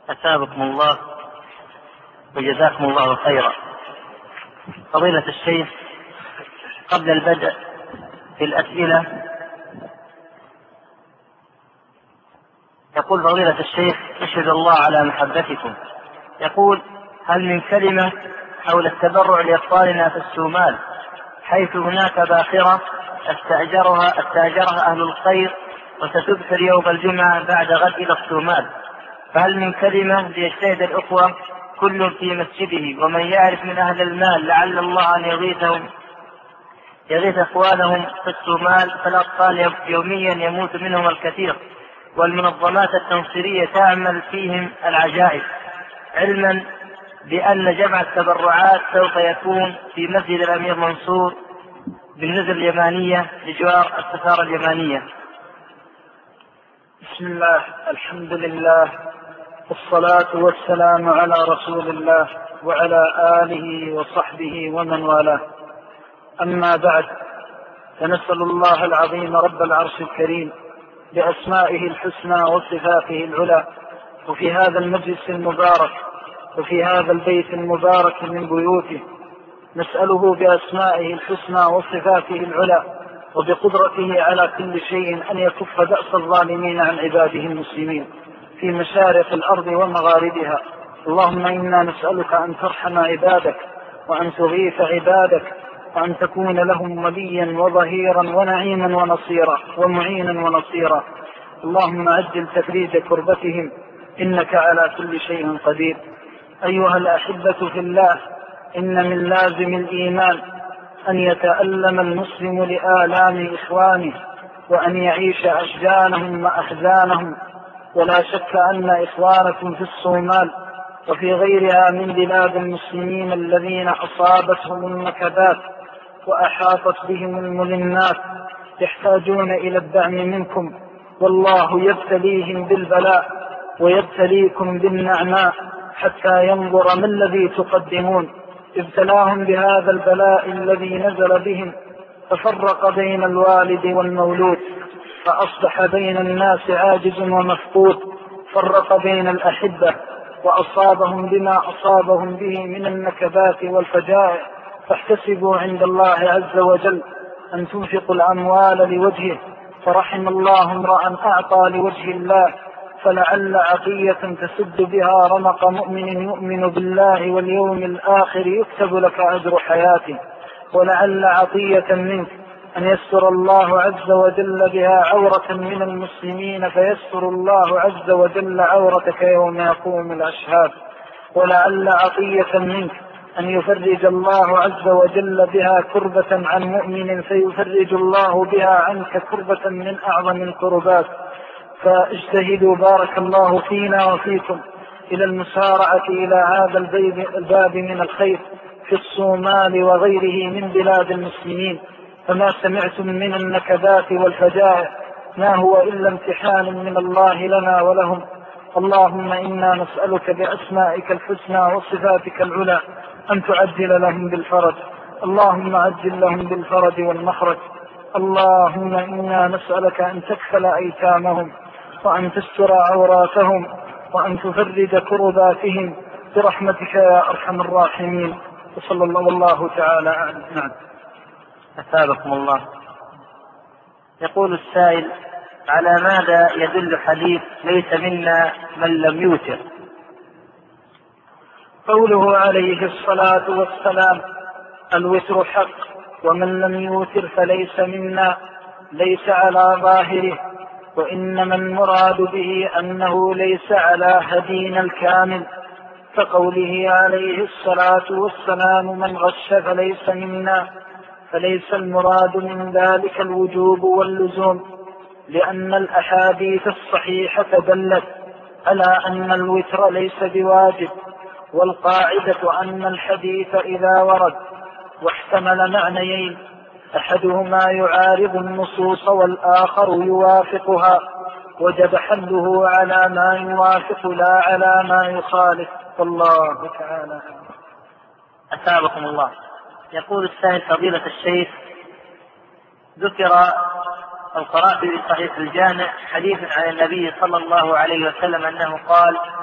أثابكم الله وجزاكم الله خيرا. فضيلة الشيخ، قبل البدء في الأسئلة يقول فضيلة الشيخ: أشهد الله على محبتكم. يقول: هل من كلمة حول التبرع لأطفالنا في الصومال، حيث هناك باخرة استأجرها أهل الخير وستبحر يوم الجمعة بعد غد إلى الصومال، فهل من كلمة ليجتهد الأخوة كل في مسجده، ومن يعرف من أهل المال لعل الله أن يغيث أخوانهم في الصومال، فالأطفال يوميا يموت منهم الكثير، والمنظمات التنصيرية تعمل فيهم العجائب، علما بأن جمع التبرعات سوف يكون في مسجد الأمير منصور بالنزل اليمانية لجوار السفارة اليمانية. بسم الله، الحمد لله، والصلاة والسلام على رسول الله وعلى آله وصحبه ومن والاه. أما بعد، فنسأل الله العظيم رب العرش الكريم بأسمائه الحسنى وصفاته العلى، وفي هذا المجلس المبارك وفي هذا البيت المبارك من بيوته، نسأله بأسمائه الحسنى وصفاته العلى وبقدرته على كل شيء أن يكف بأس الظالمين عن عباده المسلمين في مشارق الأرض ومغاربها. اللهم إنا نسألك أن ترحم عبادك، وأن تغيث عبادك، وأن تكون لهم وليا وظهيرا ونعيما ونصيرا ومعينا ونصيرا. اللهم عجل تفريج كربتهم، إنك على كل شيء قدير. أيها الأحبة في الله، إن من لازم الإيمان أن يتألم المسلم لآلام إخوانه، وأن يعيش أشجانهم وأحزانهم. ولا شك أن إخوانكم في الصومال وفي غيرها من بلاد المسلمين الذين أصابتهم النكبات وأحاطت بهم الملمات يحتاجون إلى الدعم منكم، والله يبتليهم بالبلاء ويبتليكم بالنعماء حتى ينظر ما الذي تقدمون. ابتلاهم بهذا البلاء الذي نزل بهم، ففرق بين الوالد والمولود، فأصبح بين الناس عاجز ومفقود، فرق بين الأحبة وأصابهم بما أصابهم به من النكبات والفجائع. فاحتسبوا عند الله عز وجل أن تنفقوا الأموال لوجهه، فرحم الله امرأ أعطى لوجه الله، فلعل عطية تسد بها رمق مؤمن يؤمن بالله واليوم الآخر يكتب لك أجر حياته، ولعل عطية منك أن يستر الله عز وجل بها عورة من المسلمين فيستر الله عز وجل عورتك يوم يقوم الأشهاد، ولعل عطية منك أن يفرج الله عز وجل بها كربة عن مؤمن فيفرج الله بها عنك كربة من أعظم الكربات. فاجتهدوا بارك الله فينا وفيكم إلى المسارعة إلى هذا الباب من الخير في الصومال وغيره من بلاد المسلمين، فما سمعتم من النكبات والفجائع ما هو إلا امتحان من الله لنا ولهم. اللهم إنا نسألك بأسمائك الحسنى وصفاتك العلى أن تعجل لهم بالفرج، اللهم عجل لهم بالفرج والمخرج. اللهم إنا نسألك أن تكفل أيتامهم، وأن تستر عوراتهم، وأن تفرج كرباتهم برحمتك يا أرحم الراحمين. وصلى الله تعالى أعلم. نعم. أثابكم الله. يقول السائل: على ماذا يدل حديث ليس منا من لم يوتر؟ قوله عليه الصلاة والسلام: الوتر حق، ومن لم يوتر فليس منا، ليس على ظاهره، وإنما المراد به أنه ليس على هدينا الكامل، كقوله عليه الصلاة والسلام: من غش فليس منا، فليس المراد من ذلك الوجوب واللزوم، لأن الأحاديث الصحيحة دلت على أن الوتر ليس بواجب، والقاعدة أن الحديث إذا ورد واحتمل معنيين أحدهما يعارض النصوص والآخر يوافقها وجب حمله على ما يوافق لا على ما يخالف، والله تعالى. أثابكم الله. يقول السائل: فضيلة الشيخ، ذكر أو قرأت في صحيح الجامع حديث عن النبي صلى الله عليه وسلم أنه قال: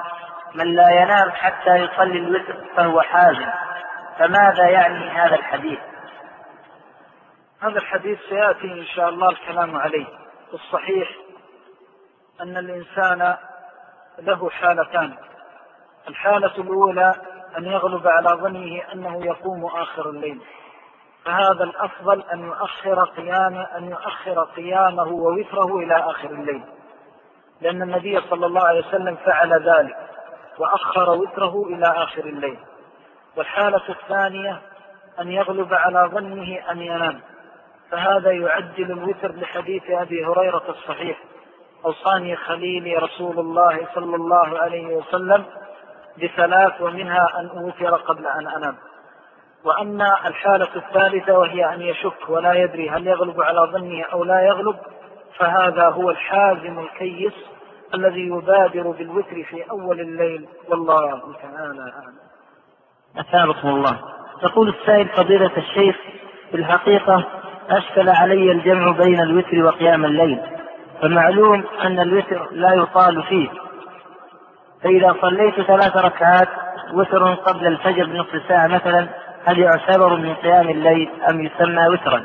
من لا ينام حتى يصلي الوتر فهو حازم، فماذا يعني هذا الحديث؟ هذا الحديث سيأتي إن شاء الله الكلام عليه. الصحيح أن الإنسان له حالتان. الحالة الأولى أن يغلب على ظنه أنه يقوم آخر الليل، فهذا الأفضل أن يؤخر قيامه ووتره إلى آخر الليل، لأن النبي صلى الله عليه وسلم فعل ذلك وأخر وتره إلى آخر الليل. والحالة الثانية أن يغلب على ظنه أن ينام، فهذا يعجل الوتر لحديث أبي هريرة الصحيح: أوصاني خليلي رسول الله صلى الله عليه وسلم ب3 ومنها أن أوتر قبل أن أنام. وأما الحالة الثالثة وهي أن يشك ولا يدري هل يغلب على ظنه أو لا يغلب، فهذا هو الحازم الكيس الذي يبادر بالوتر في أول الليل، والله تعالى أعلم. أثابكم الله. يقول السائل: فضيلة الشيخ، في الحقيقة أشكل علي الجمع بين الوتر وقيام الليل، فمعلوم أن الوتر لا يطال فيه، فإذا صليت 3 ركعات وتر قبل الفجر بنصف ساعة مثلا، هل يعتبر من قيام الليل أم يسمى وترا؟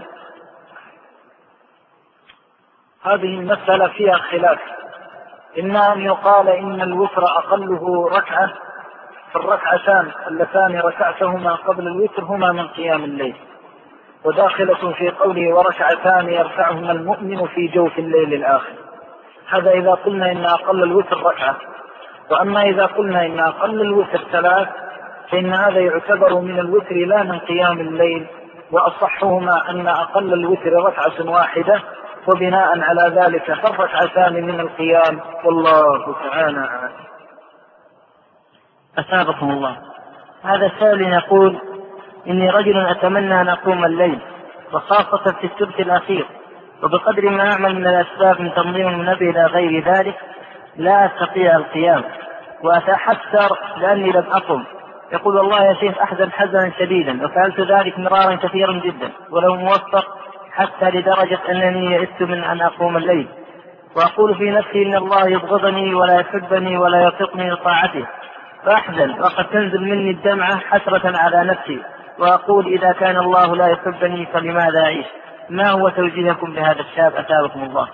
هذه المسألة فيها خلاف. إما أن يقال إن الوتر أقله ركعة، فالركعتان اللتان ركعتهما قبل الوتر هما من قيام الليل، وداخلة في قوله وركعتان يرفعهما المؤمن في جوف الليل الآخر. هذا إذا قلنا إن أقل الوتر ركعة. وأما إذا قلنا إن أقل الوتر 3 فإن هذا يعتبر من الوتر لا من قيام الليل، وأصحهما أن أقل الوتر ركعة واحدة، وبناء على ذلك فالركعتان من القيام، والله تعالى أعلم. أثابكم الله. هذا سائل يقول: إني رجل أتمنى أن أقوم الليل، وخاصة في الثلث الأخير، وبقدر ما أعمل من الأسباب من تنظيم المنبه إلى غير ذلك لا أستطيع القيام، وأتحسر لأني لم أقم. يقول: والله يا شيخ أحزن حزنا شديدا، وفعلت ذلك مرارا كثيرا جدا ولو موفق، حتى لدرجة أنني يئست من أن أقوم الليل، وأقول في نفسي إن الله يبغضني ولا يحبني ولا يطيقني لطاعته، فأحزن وقد تنزل مني الدمعة حسرة على نفسي، وأقول إذا كان الله لا يحبني فلماذا أعيش؟ ما هو توجيهكم لهذا الشاب أثابكم الله؟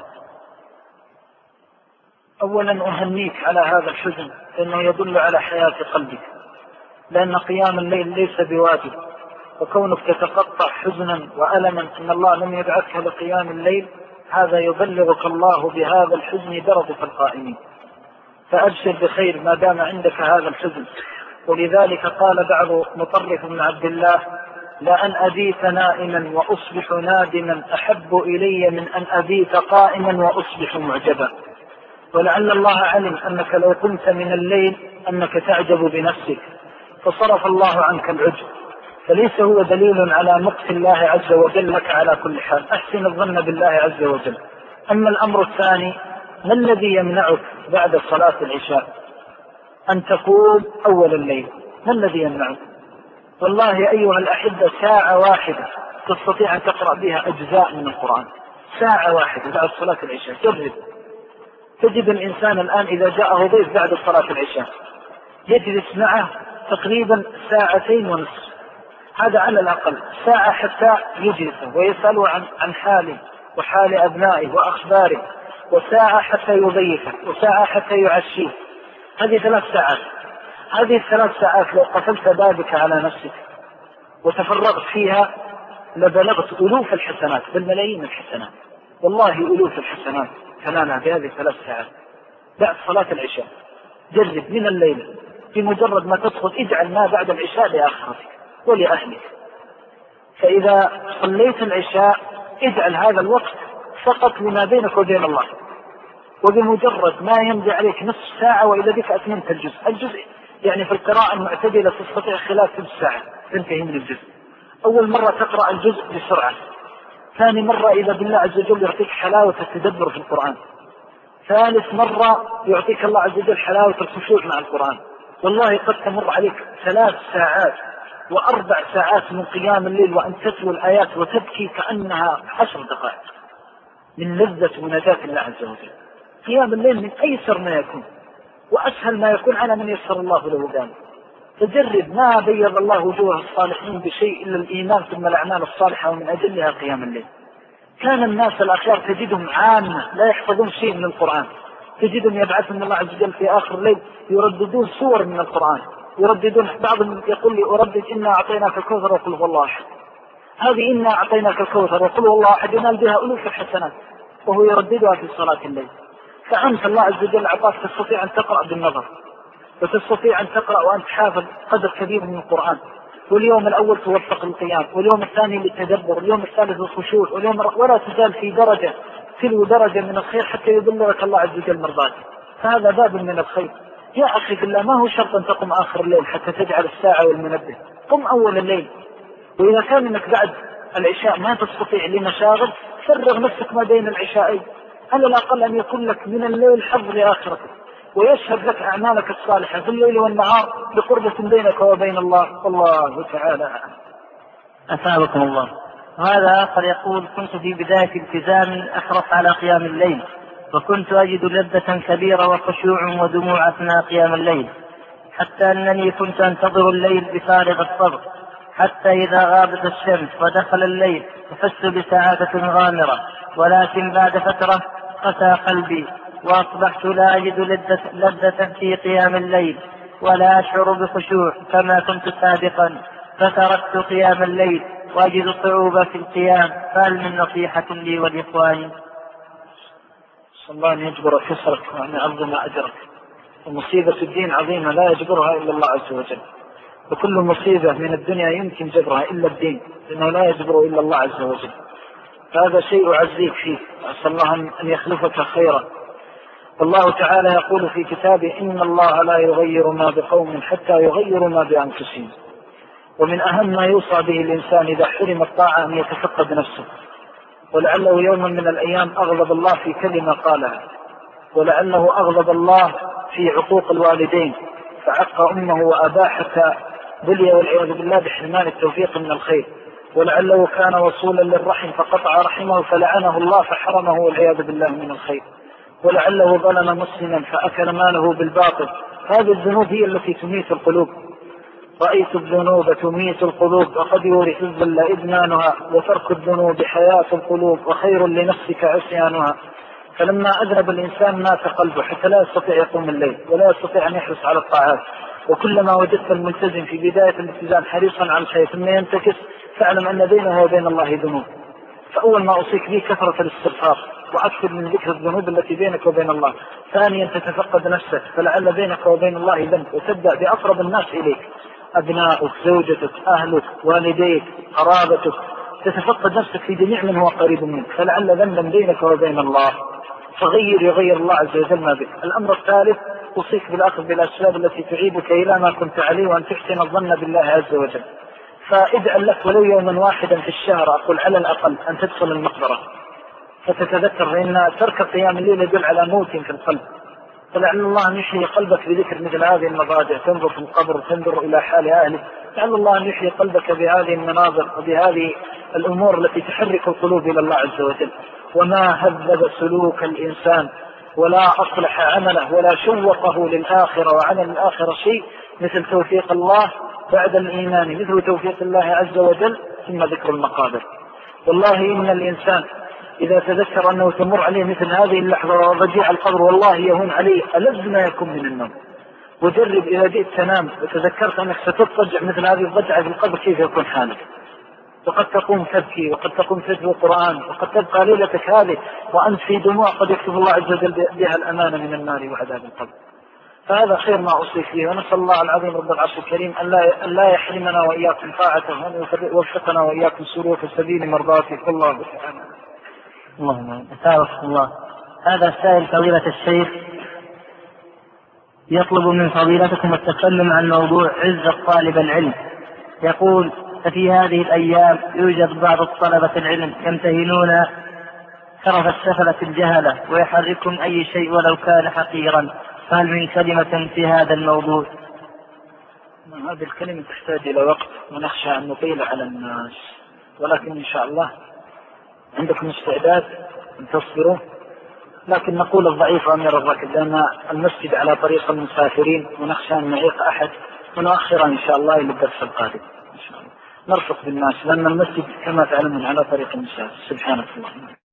أولا أهنيك على هذا الحزن، لأنه يدل على حياة قلبك، لأن قيام الليل ليس بواجب، وكونك تتقطع حزنا وألما أن الله لم يبعثك لقيام الليل، هذا يبلغك الله بهذا الحزن درجة القائمين، فأبشر بخير ما دام عندك هذا الحزن. ولذلك قال بعض مطرف بن عبد الله: لأن أبيت نائما وأصبح نادما أحب إلي من أن أبيت قائما وأصبح معجبا. ولعل الله علم أنك لو قمت من الليل أنك تعجب بنفسك، فصرف الله عنك العجب، فليس هو دليل على مقت الله عز وجل لك. على كل حال أحسن الظن بالله عز وجل. أما الأمر الثاني: ما الذي يمنعك بعد صلاة العشاء أن تقوم أول الليل؟ ما الذي يمنعك؟ والله أيها الأحبة 1 ساعة واحدة تستطيع أن تقرأ بها أجزاء من القرآن. 1 ساعة واحدة بعد صلاة العشاء. جرب. تجد الإنسان الآن إذا جاءه ضيف بعد صلاة العشاء يجلس معه تقريبا 2.5 ساعة، هذا على الأقل 1 ساعة حتى يجلسه ويسأله عن حاله وحال أبنائه وأخباره، و1 ساعة حتى يضيفه، و1 ساعة حتى يعشيه. هذه 3 ساعات. هذه 3 ساعات لو قفلت بابك على نفسك وتفرغت فيها لبلغت ألوف الحسنات، بالملايين الحسنات، والله ألوف الحسنات تنالها بهذه 3 ساعات بعد صلاة العشاء. جرب من الليل، بمجرد ما تدخل اجعل ما بعد العشاء لآخرتك ولأهلك. فإذا صليت العشاء اجعل هذا الوقت فقط لما بينك وبين الله، وبمجرد ما يمضي عليك نصف ساعة وإذا بك أتممت الجزء يعني في القراءة المعتدلة تستطيع خلال 3 ساعة تنتهي من الجزء. أول مرة تقرأ الجزء بسرعة، ثاني مرة إذا بالله عز وجل يعطيك حلاوة التدبر في القرآن، ثالث مرة يعطيك الله عز وجل حلاوة الخشوع مع القرآن. والله قد تمر عليك 3 ساعات و4 ساعات من قيام الليل وأن تتلو الآيات وتبكي كأنها 10 دقائق من لذة مناجاة الله عز وجل. قيام الليل من أيسر ما يكون، وأسهل ما يكون على من يسر الله له ذلك. تجرب، ما بيض الله وجوه الصالحين بشيء إلا الإيمان ثم الأعمال الصالحة، ومن أجلها قيام الليل. كان الناس الأخيار تجدهم عامة لا يحفظون شيء من القرآن، تجدهم يبعثهم الله عز وجل في آخر الليل يرددون سور من القرآن، يرددون. بعضهم يقول لي أردد إنا أعطيناك الكوثر وقل هو الله أحد. هذه إنا أعطيناك الكوثر وقل هو الله أحد ينال بها ألوف الحسنات، وهو يرددها في صلاة الليل. فأنت الله عز وجل أعطاك تستطيع أن تقرأ بالنظر، وتستطيع أن تقرأ وأنت حافظ قدر كبير من القرآن، واليوم الأول توفق القيام، واليوم الثاني للتدبر، واليوم الثالث الخشوع، ولا تزال في درجة تلو درجة من الخير حتى يبلغك الله عز وجل مرضاته. فهذا باب من الخير. يا أخي بالله، ما هو شرط أن تقم آخر الليل حتى تجعل الساعة والمنبه، قم أول الليل. وإذا كان أنك بعد العشاء ما تستطيع لمشاغل، فرغ نفسك ما بين العشاءين، على الأقل أن يكون لك من الليل حظ لآخرتك، ويشهد لك أعمالك الصالحة في الليل والنهار بقربة بينك وبين الله. والله تعالى أثابكم الله. وهذا آخر يقول: كنت في بداية التزام أحرص على قيام الليل، وكنت أجد لذة كبيرة وخشوع ودموع أثناء قيام الليل، حتى أنني كنت أنتظر الليل بفارغ الصبر، حتى إذا غابت الشمس ودخل الليل أحس بسعادة غامرة. ولكن بعد فترة قسى قلبي، وأصبحت لا أجد لذة في قيام الليل، ولا أشعر بخشوع كما كنت سابقا، فتركت قيام الليل وأجد صعوبة في القيام. فهل من نصيحة لي والإخوان؟ صلى الله أن يجبر كسرك وأن يعظم أجرك. ومصيبة الدين عظيمة لا يجبرها إلا الله عز وجل، وكل مصيبة من الدنيا يمكن جبرها إلا الدين، لأنه لا يجبره إلا الله عز وجل. فهذا شيء أعزيك فيه، أسأل الله أن يخلفك خيرا. والله تعالى يقول في كتابه: إن الله لا يغير ما بقوم حتى يغيروا ما بأنفسهم. ومن أهم ما يوصى به الإنسان إذا حرم الطاعة أن يتفقد نفسه، ولعله يوما من الأيام أغضب الله في كلمة قالها، ولعله أغضب الله في عقوق الوالدين فعق أمه وأباه حتى بلي والعياذ بالله بحرمان التوفيق من الخير، ولعله كان وصولا للرحم فقطع رحمه فلعنه الله فحرمه والعياذ بالله من الخير، ولعله ظلم مسلما فأكل ماله بالباطل. هذه الذنوب هي التي تميت القلوب. رأيت الذنوب تميت القلوب، وقد يورث الذل إدمانها، وترك الذنوب حياة القلوب، وخير لنفسك عصيانها. فلما أذنب الإنسان مات قلبه حتى لا يستطيع يقوم الليل ولا يستطيع أن يحرص على الطاعات. وكلما وجدت الملتزم في بداية الالتزام حريصا على الخير ثم ينتكس، فاعلم أن بينه وبين الله ذنوب. فأول ما أوصيك به كثرة الاستغفار، وأكثر من ذكر الذنوب التي بينك وبين الله. ثانيا تتفقد نفسك، فلعل بينك وبين الله ذنب، وتبدأ بأقرب الناس إليك، أبنائك، زوجتك، أهلك، والديك، قرابتك، تتفقد نفسك في جميع من هو قريب منك، فلعل ذنبا بينك وبين الله، يغير الله عز وجل ما بك. الأمر الثالث أوصيك بالأخذ بالأسباب التي تعيدك إلى ما كنت عليه، وأن تحسن الظن بالله عز وجل. فاجعل لك ولو يوما واحدا في الشهر، أقول على الأقل، أن تدخل المقبرة فتتذكر، فإن ترك قيام الليل يدل على موت في القلب. فلعل الله أن يحيي قلبك بذكر مثل هذه المضاجع، تنظر في القبر، تنظر إلى حال أهلك. لعل الله أن يحيي قلبك بهذه المناظر وبهذه الأمور التي تحرك القلوب إلى الله عز وجل. وما هذب سلوك الإنسان ولا أصلح عمله ولا شوقه للآخرة وعمل الآخرة شيء مثل توفيق الله بعد الإيمان، مثل توفيق الله عز وجل ثم ذكر المقابر. والله إن الإنسان إذا تذكر أنه تمر عليه مثل هذه اللحظة ورجيع القبر، والله يهون عليه ألذ ما يكون من النوم. وجرب إذا جئت تنام وتذكرت أنك ستضطجع مثل هذه الضجعة في القبر كيف يكون حالك. وقد تقوم تبكي، وقد تقوم تتلو القرآن، وقد تبقى ليلتك هذه وأنت في دموع قد يكتب الله عز وجل بها الأمانة من النار وعذاب القبر. فهذا خير ما أوصي فيه، ونسأل الله العظيم رب العرش الكريم أن لا يحرمنا وإياكم طاعته، وأن يوفقنا وإياكم سلوك سبيل مرضاته. الله سبحانه. اللهم أثابك الله. هذا السائل فضيلة الشيخ يطلب من فضيلتكم التكلم عن موضوع عزة طالب العلم. يقول: ففي هذه الأيام يوجد بعض الطلبة العلم يمتهنون شرف السفلة الجهلة ويحركهم أي شيء ولو كان حقيرا، فهل من كلمة في هذا الموضوع؟ هذه الكلمة تحتاج إلى وقت، ونخشى أن نطيل على الناس، ولكن إن شاء الله عندكم استعداد أن تصبروا لكن نقول الضعيف أمير الركب، لأن المسجد على طريق المسافرين ونخشى أن نعيق أحد، ونؤخر إن شاء الله إلى الدرس القادم إن شاء الله. نرفق بالناس، لأن المسجد كما تعلمون على طريق المسافر. سبحانك اللهم.